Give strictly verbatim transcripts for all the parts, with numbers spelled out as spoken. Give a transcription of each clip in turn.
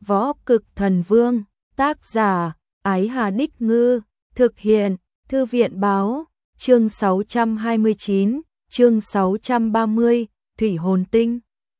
Võ Cực Thần Vương, tác giả, Ái Hà Đích Ngư, thực hiện, Thư viện Báo, chương sáu trăm hai mươi chín, chương sáu trăm ba mươi, Thủy Hồn Tinh.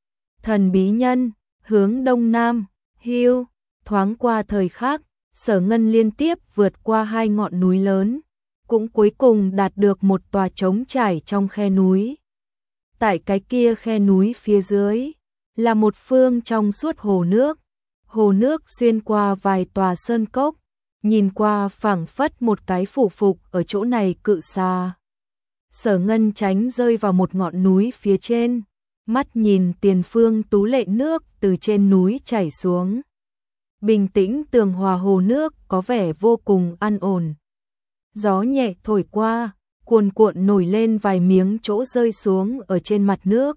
Thần bí nhân, hướng đông nam, hưu, thoáng qua thời khắc, Sở Ngân liên tiếp vượt qua hai ngọn núi lớn, cũng cuối cùng đạt được một tòa trống trải trong khe núi. Tại cái kia khe núi phía dưới, là một phương trong suốt hồ nước. Hồ nước xuyên qua vài tòa sơn cốc, nhìn qua phảng phất một cái phủ phục ở chỗ này cự xa. Sở Ngân tránh rơi vào một ngọn núi phía trên, mắt nhìn tiền phương tú lệ nước từ trên núi chảy xuống. Bình tĩnh tường hòa hồ nước có vẻ vô cùng an ổn. Gió nhẹ thổi qua, cuồn cuộn nổi lên vài miếng chỗ rơi xuống ở trên mặt nước.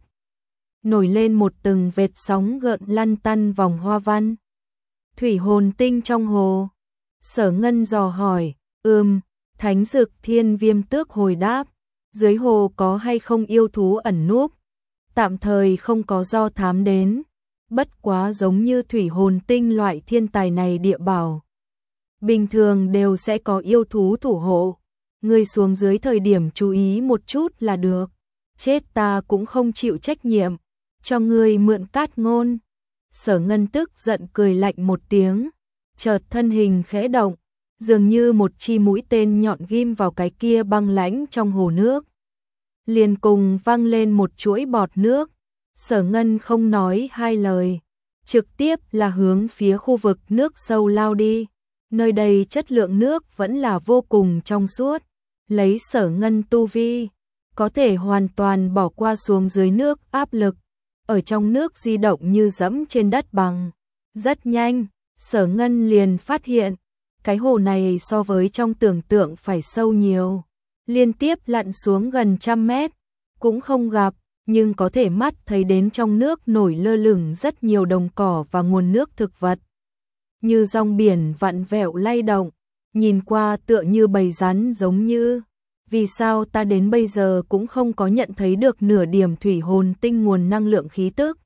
Nổi lên một từng vệt sóng gợn lăn tăn vòng hoa văn. Thủy hồn tinh trong hồ. Sở Ngân dò hỏi, ừm, Thánh Dực Thiên Viêm Tước hồi đáp, dưới hồ có hay không yêu thú ẩn núp? Tạm thời không có do thám đến, bất quá giống như thủy hồn tinh loại thiên tài này địa bảo. Bình thường đều sẽ có yêu thú thủ hộ, người xuống dưới thời điểm chú ý một chút là được, chết ta cũng không chịu trách nhiệm, cho người mượn cát ngôn. Sở Ngân tức giận cười lạnh một tiếng, chợt thân hình khẽ động, dường như một chi mũi tên nhọn ghim vào cái kia băng lãnh trong hồ nước. Liền cùng văng lên một chuỗi bọt nước, Sở Ngân không nói hai lời, trực tiếp là hướng phía khu vực nước sâu lao đi. Nơi đây chất lượng nước vẫn là vô cùng trong suốt, lấy Sở Ngân tu vi, có thể hoàn toàn bỏ qua xuống dưới nước áp lực, ở trong nước di động như dẫm trên đất bằng. Rất nhanh, Sở Ngân liền phát hiện, cái hồ này so với trong tưởng tượng phải sâu nhiều, liên tiếp lặn xuống gần trăm mét, cũng không gặp, nhưng có thể mắt thấy đến trong nước nổi lơ lửng rất nhiều đồng cỏ và nguồn nước thực vật. Như dòng biển vặn vẹo lay động, nhìn qua tựa như bầy rắn giống như, vì sao ta đến bây giờ cũng không có nhận thấy được nửa điểm thủy hồn tinh nguồn năng lượng khí tức?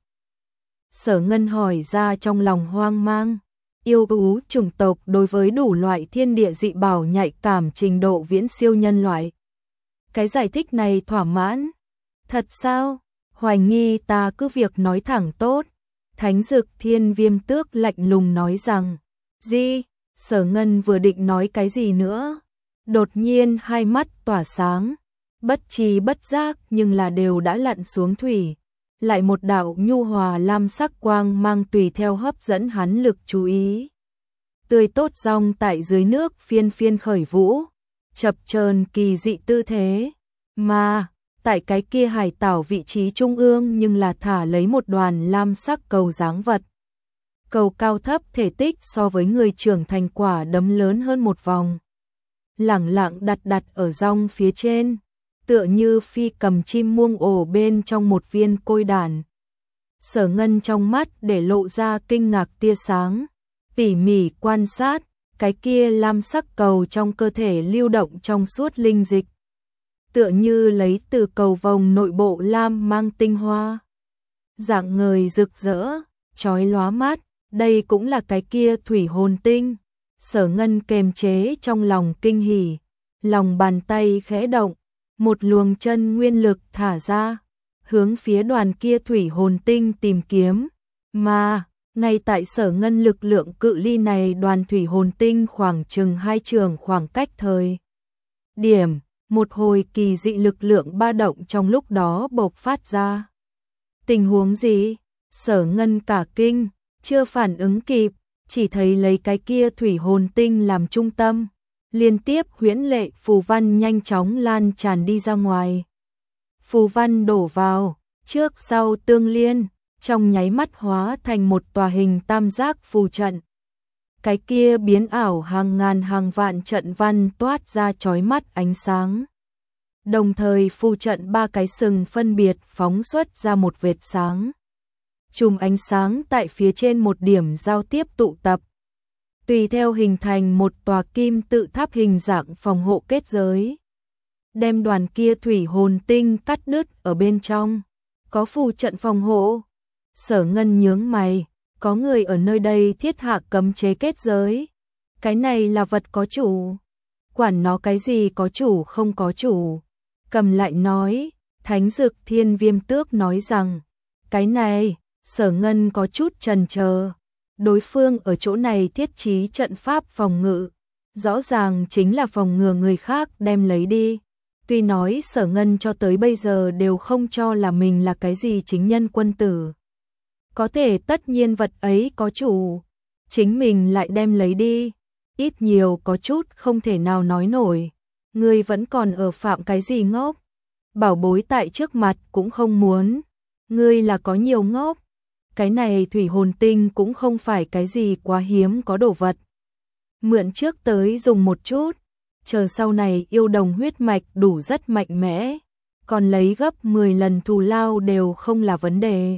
Sở Ngân hỏi ra trong lòng hoang mang. Yêu thú chủng tộc đối với đủ loại thiên địa dị bảo nhạy cảm trình độ viễn siêu nhân loại. Cái giải thích này thỏa mãn. Thật sao? Hoài nghi ta cứ việc nói thẳng tốt. Thánh Dực Thiên Viêm Tước lạnh lùng nói rằng, gì? Sở Ngân vừa định nói cái gì nữa, đột nhiên hai mắt tỏa sáng, bất tri bất giác nhưng là đều đã lặn xuống thủy. Lại một đạo nhu hòa lam sắc quang mang tùy theo hấp dẫn hắn lực chú ý. Tươi tốt rong tại dưới nước phiên phiên khởi vũ, chập chờn kỳ dị tư thế, mà tại cái kia hải đảo vị trí trung ương nhưng là thả lấy một đoàn lam sắc cầu dáng vật. Cầu cao thấp thể tích so với người trưởng thành quả đấm lớn hơn một vòng. Lẳng lặng đặt đặt ở rong phía trên, tựa như phi cầm chim muông ổ bên trong một viên côi đàn. Sở Ngân trong mắt để lộ ra kinh ngạc tia sáng, tỉ mỉ quan sát, cái kia lam sắc cầu trong cơ thể lưu động trong suốt linh dịch. Tựa như lấy từ cầu vồng nội bộ lam mang tinh hoa. Dạng ngời rực rỡ, chói lóa mắt, đây cũng là cái kia thủy hồn tinh. Sở Ngân kềm chế trong lòng kinh hỉ, lòng bàn tay khẽ động, một luồng chân nguyên lực thả ra, hướng phía đoàn kia thủy hồn tinh tìm kiếm. Mà, ngay tại Sở Ngân lực lượng cự ly này đoàn thủy hồn tinh khoảng chừng hai trường khoảng cách thời điểm, một hồi kỳ dị lực lượng ba động trong lúc đó bộc phát ra. Tình huống gì? Sở Ngân cả kinh, chưa phản ứng kịp, chỉ thấy lấy cái kia thủy hồn tinh làm trung tâm, liên tiếp huyễn lệ phù văn nhanh chóng lan tràn đi ra ngoài. Phù văn đổ vào, trước sau tương liên, trong nháy mắt hóa thành một tòa hình tam giác phù trận. Cái kia biến ảo hàng ngàn hàng vạn trận văn toát ra chói mắt ánh sáng. Đồng thời phù trận ba cái sừng phân biệt phóng xuất ra một vệt sáng. Chùm ánh sáng tại phía trên một điểm giao tiếp tụ tập, tùy theo hình thành một tòa kim tự tháp hình dạng phòng hộ kết giới, đem đoàn kia thủy hồn tinh cắt đứt ở bên trong. Có phù trận phòng hộ. Sở Ngân nhướng mày, có người ở nơi đây thiết hạ cấm chế kết giới. Cái này là vật có chủ. Quản nó cái gì có chủ không có chủ. Cầm lại nói, Thánh Dực Thiên Viêm Tước nói rằng, cái này, Sở Ngân có chút chần chờ. Đối phương ở chỗ này thiết trí trận pháp phòng ngự, rõ ràng chính là phòng ngừa người khác đem lấy đi. Tuy nói Sở Ngân cho tới bây giờ đều không cho là mình là cái gì chính nhân quân tử. Có thể tất nhiên vật ấy có chủ, chính mình lại đem lấy đi, ít nhiều có chút không thể nào nói nổi. Ngươi vẫn còn ở phạm cái gì ngốc? Bảo bối tại trước mặt cũng không muốn. Ngươi là có nhiều ngốc. Cái này thủy hồn tinh cũng không phải cái gì quá hiếm có đồ vật. Mượn trước tới dùng một chút, chờ sau này yêu đồng huyết mạch đủ rất mạnh mẽ, còn lấy gấp mười lần thù lao đều không là vấn đề.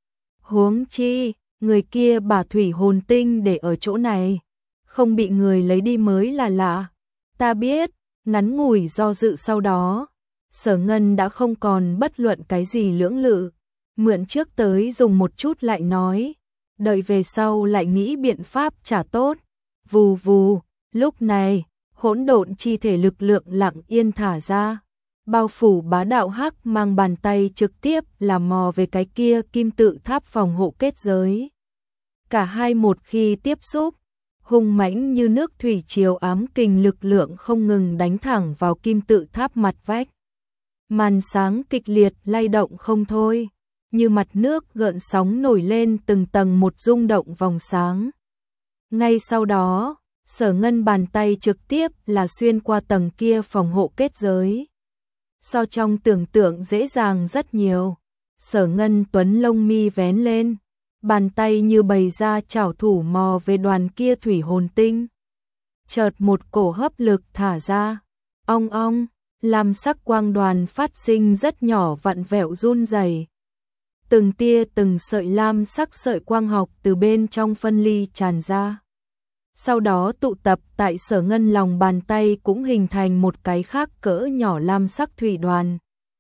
Huống chi, người kia bà thủy hồn tinh để ở chỗ này, không bị người lấy đi mới là lạ. Ta biết, ngắn ngủi do dự sau đó, Sở Ngân đã không còn bất luận cái gì lưỡng lự, mượn trước tới dùng một chút lại nói, đợi về sau lại nghĩ biện pháp trả tốt. Vù vù, lúc này, hỗn độn chi thể lực lượng lặng yên thả ra, bao phủ bá đạo hắc mang bàn tay trực tiếp là mò về cái kia kim tự tháp phòng hộ kết giới. Cả hai một khi tiếp xúc, hung mãnh như nước thủy triều ám kình lực lượng không ngừng đánh thẳng vào kim tự tháp mặt vách. Màn sáng kịch liệt lay động không thôi, như mặt nước gợn sóng nổi lên từng tầng một rung động vòng sáng. Ngay sau đó, Sở Ngân bàn tay trực tiếp là xuyên qua tầng kia phòng hộ kết giới. So trong tưởng tượng dễ dàng rất nhiều. Sở Ngân tuấn lông mi vén lên, bàn tay như bày ra chảo thủ mò về đoàn kia thủy hồn tinh. Chợt một cổ hấp lực thả ra, ong ong, làm sắc quang đoàn phát sinh rất nhỏ vặn vẹo run rẩy. Từng tia từng sợi lam sắc sợi quang học từ bên trong phân ly tràn ra. Sau đó tụ tập tại Sở Ngân lòng bàn tay cũng hình thành một cái khác cỡ nhỏ lam sắc thủy đoàn.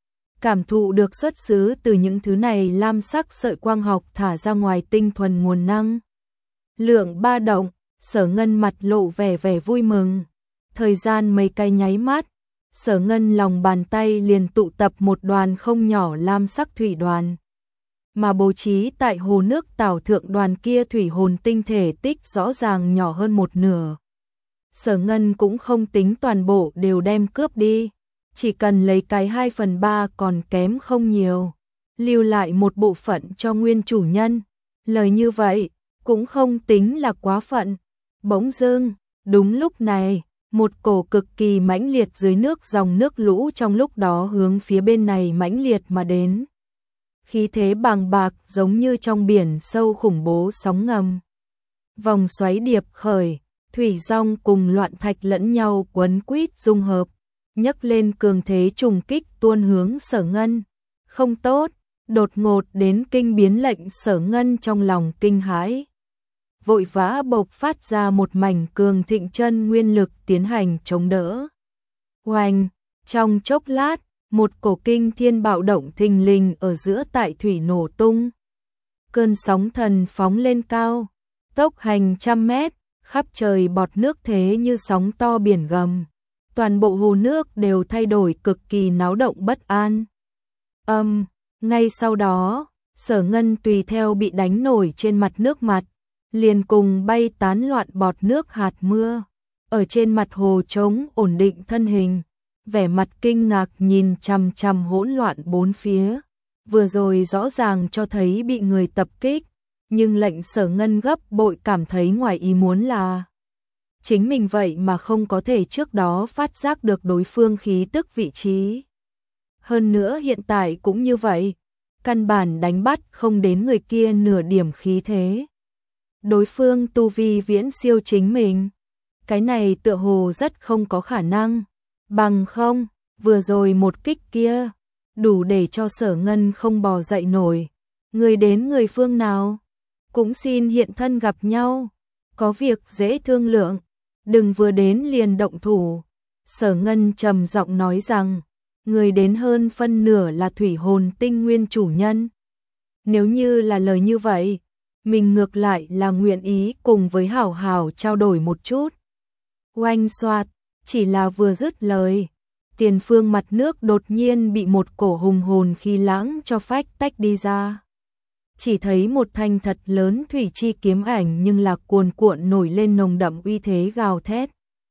Cảm thụ được xuất xứ từ những thứ này lam sắc sợi quang học thả ra ngoài tinh thuần nguồn năng lượng ba động, Sở Ngân mặt lộ vẻ vẻ vui mừng. Thời gian mấy cái nháy mắt, Sở Ngân lòng bàn tay liền tụ tập một đoàn không nhỏ lam sắc thủy đoàn. Mà bố trí tại hồ nước tảo thượng đoàn kia thủy hồn tinh thể tích rõ ràng nhỏ hơn một nửa. Sở Ngân cũng không tính toàn bộ đều đem cướp đi, chỉ cần lấy cái hai phần ba còn kém không nhiều, lưu lại một bộ phận cho nguyên chủ nhân. Lời như vậy, cũng không tính là quá phận. Bỗng dưng, đúng lúc này, một cổ cực kỳ mãnh liệt dưới nước dòng nước lũ trong lúc đó hướng phía bên này mãnh liệt mà đến. Khí thế bàng bạc giống như trong biển sâu khủng bố sóng ngầm. Vòng xoáy điệp khởi, thủy dòng cùng loạn thạch lẫn nhau quấn quýt dung hợp, nhấc lên cường thế trùng kích tuôn hướng Sở Ngân. Không tốt, đột ngột đến kinh biến lệnh Sở Ngân trong lòng kinh hãi. Vội vã bộc phát ra một mảnh cường thịnh chân nguyên lực tiến hành chống đỡ. Oanh, trong chốc lát, một cổ kinh thiên bạo động thình lình ở giữa tại thủy nổ tung. Cơn sóng thần phóng lên cao, tốc hành trăm mét, khắp trời bọt nước thế như sóng to biển gầm. Toàn bộ hồ nước đều thay đổi cực kỳ náo động bất an. Âm, ngay sau đó, Sở Ngân tùy theo bị đánh nổi trên mặt nước mặt, liền cùng bay tán loạn bọt nước hạt mưa. Ở trên mặt hồ trống ổn định thân hình, vẻ mặt kinh ngạc nhìn chằm chằm hỗn loạn bốn phía. Vừa rồi rõ ràng cho thấy bị người tập kích, nhưng lệnh Sở Ngân gấp bội cảm thấy ngoài ý muốn là chính mình vậy mà không có thể trước đó phát giác được đối phương khí tức vị trí. Hơn nữa hiện tại cũng như vậy, căn bản đánh bắt không đến người kia nửa điểm khí thế. Đối phương tu vi viễn siêu chính mình. Cái này tựa hồ rất không có khả năng. Bằng không, vừa rồi một kích kia, đủ để cho Sở Ngân không bò dậy nổi. Người đến người phương nào? Cũng xin hiện thân gặp nhau. Có việc dễ thương lượng. Đừng vừa đến liền động thủ. Sở Ngân trầm giọng nói rằng, người đến hơn phân nửa là thủy hồn tinh nguyên chủ nhân. Nếu như là lời như vậy, mình ngược lại là nguyện ý cùng với Hảo Hảo trao đổi một chút. Oanh xoạt, chỉ là vừa dứt lời, tiền phương mặt nước đột nhiên bị một cổ hùng hồn khí lãng cho phách tách đi ra. Chỉ thấy một thanh thật lớn thủy chi kiếm ảnh nhưng là cuồn cuộn nổi lên nồng đậm uy thế gào thét.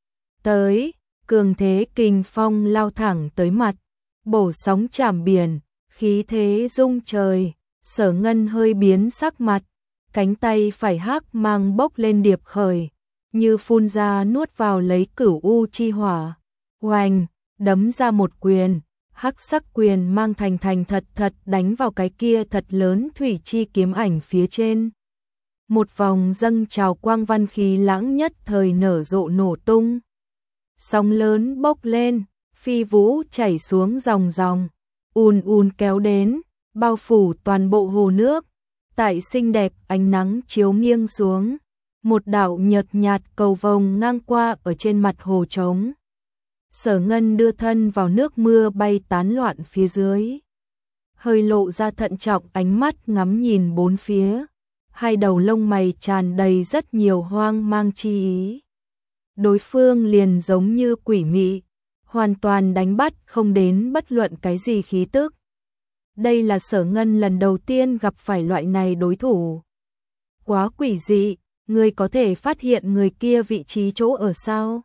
Tới, cường thế kình phong lao thẳng tới mặt, bổ sóng chạm biển, khí thế rung trời, Sở Ngân hơi biến sắc mặt, cánh tay phải hắc mang bốc lên điệp khởi, như phun ra nuốt vào lấy cửu u chi hỏa. Oanh, đấm ra một quyền, hắc sắc quyền mang thành thành thật thật đánh vào cái kia thật lớn thủy chi kiếm ảnh phía trên. Một vòng dâng trào quang văn khí lãng nhất thời nở rộ nổ tung. Sóng lớn bốc lên, phi vũ chảy xuống dòng dòng, ùn ùn kéo đến, bao phủ toàn bộ hồ nước. Tại xinh đẹp ánh nắng chiếu nghiêng xuống, một đạo nhợt nhạt cầu vồng ngang qua ở trên mặt hồ trống. Sở Ngân đưa thân vào nước mưa bay tán loạn phía dưới, hơi lộ ra thận trọng ánh mắt ngắm nhìn bốn phía, hai đầu lông mày tràn đầy rất nhiều hoang mang chi ý. Đối phương liền giống như quỷ mị, hoàn toàn đánh bắt không đến bất luận cái gì khí tức. Đây là Sở Ngân lần đầu tiên gặp phải loại này đối thủ. Quá quỷ dị, người có thể phát hiện người kia vị trí chỗ ở sao?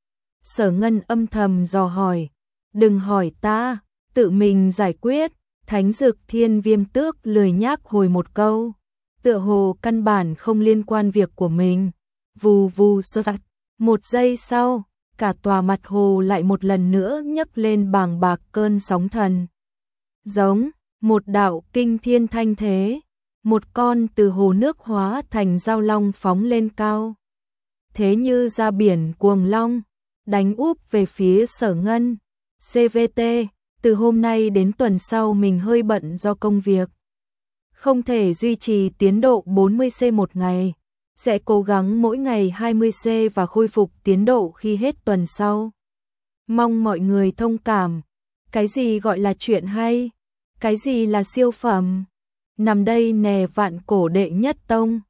Sở Ngân âm thầm dò hỏi, đừng hỏi ta, tự mình giải quyết. Thánh Dực Thiên Viêm Tước lười nhác hồi một câu, tựa hồ căn bản không liên quan việc của mình. Vù vù sơ sạt, một giây sau, cả tòa mặt hồ lại một lần nữa nhấc lên bàng bạc cơn sóng thần. Giống một đạo kinh thiên thanh thế, một con từ hồ nước hóa thành giao long phóng lên cao. Thế như ra biển cuồng long, đánh úp về phía Sở Ngân. xê vê tê, từ hôm nay đến tuần sau mình hơi bận do công việc, không thể duy trì tiến độ bốn mươi xê một ngày, sẽ cố gắng mỗi ngày hai mươi xê và khôi phục tiến độ khi hết tuần sau. Mong mọi người thông cảm, cái gì gọi là chuyện hay, cái gì là siêu phẩm, nằm đây nè vạn cổ đệ nhất tông.